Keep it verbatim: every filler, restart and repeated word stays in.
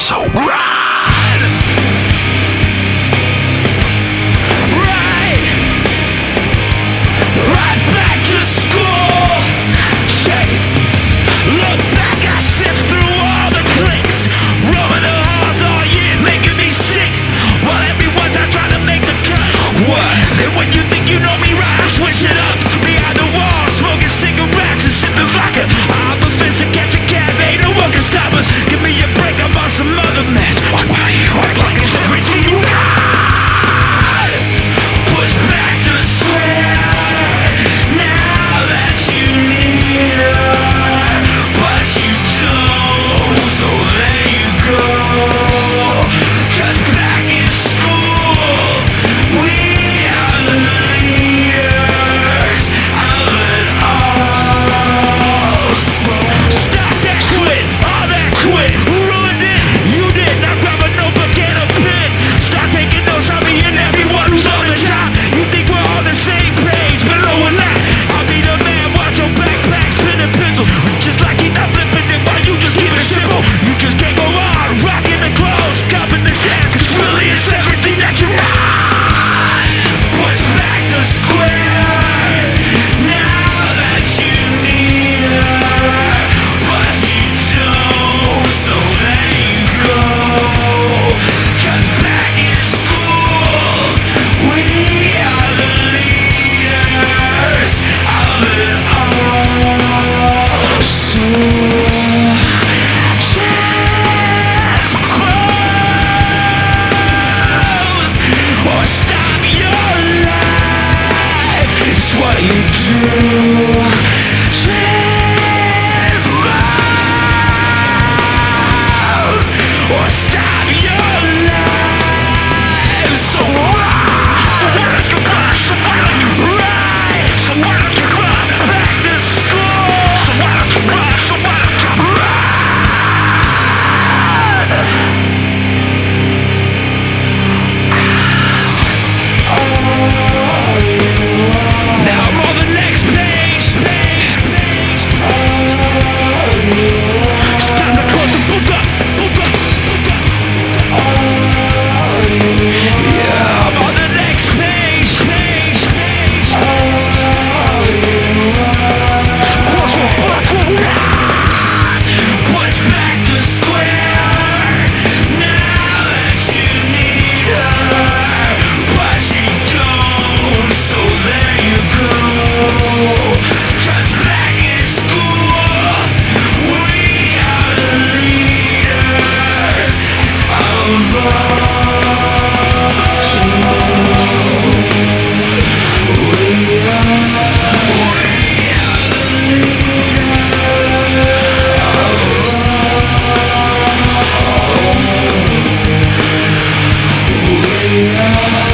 So run! Right! Right back to school! Chase! Look back, I sift through all the clicks, roaming the halls all year, making me sick, while everyone's out trying to make the cut. What? And when you think you know me right, I switch it up. Behind the wall, smoking cigarettes and sipping vodka. I'm a fist to catch a cab, ain't no one can stop us. Give me a break, I'm on some other mess. Why, why you act like it's everything you got? Push back the sweat, now that you need her, but you don't, so there you go. 'Cause back in school, we are the leaders of it all. So stop that quit, all that quit. Who ruined it? You did. Now grab a notebook and a pen. Start taking notes on me and everyone who's on the top. You think we're on the same page, but no we're not. I'll be the man, watch your backpack, spinning pencils. Just like he's not flipping it, while you just keep it simple. You just can't go on, rocking the clothes, cupping the dance, 'cause really it's everything that you want. Push back the square, now that you need her, but you don't, so there you go. 'Cause back in school, we are the leaders of it all. So transpose or stop your life. It's what you do. Transpose or stop your life. So why you run? So why don't you run? So why don't you run back to school? So why don't you run? So why don't you run? Now I'm on the next page. Page, page. It's time to close the book up. Book up. Book up. Yeah, I'm on the next page. Page, page. Close the book. Push back the square, now that you need her, but you don't, so there you go. 'Cause back in school, we are the leaders of all.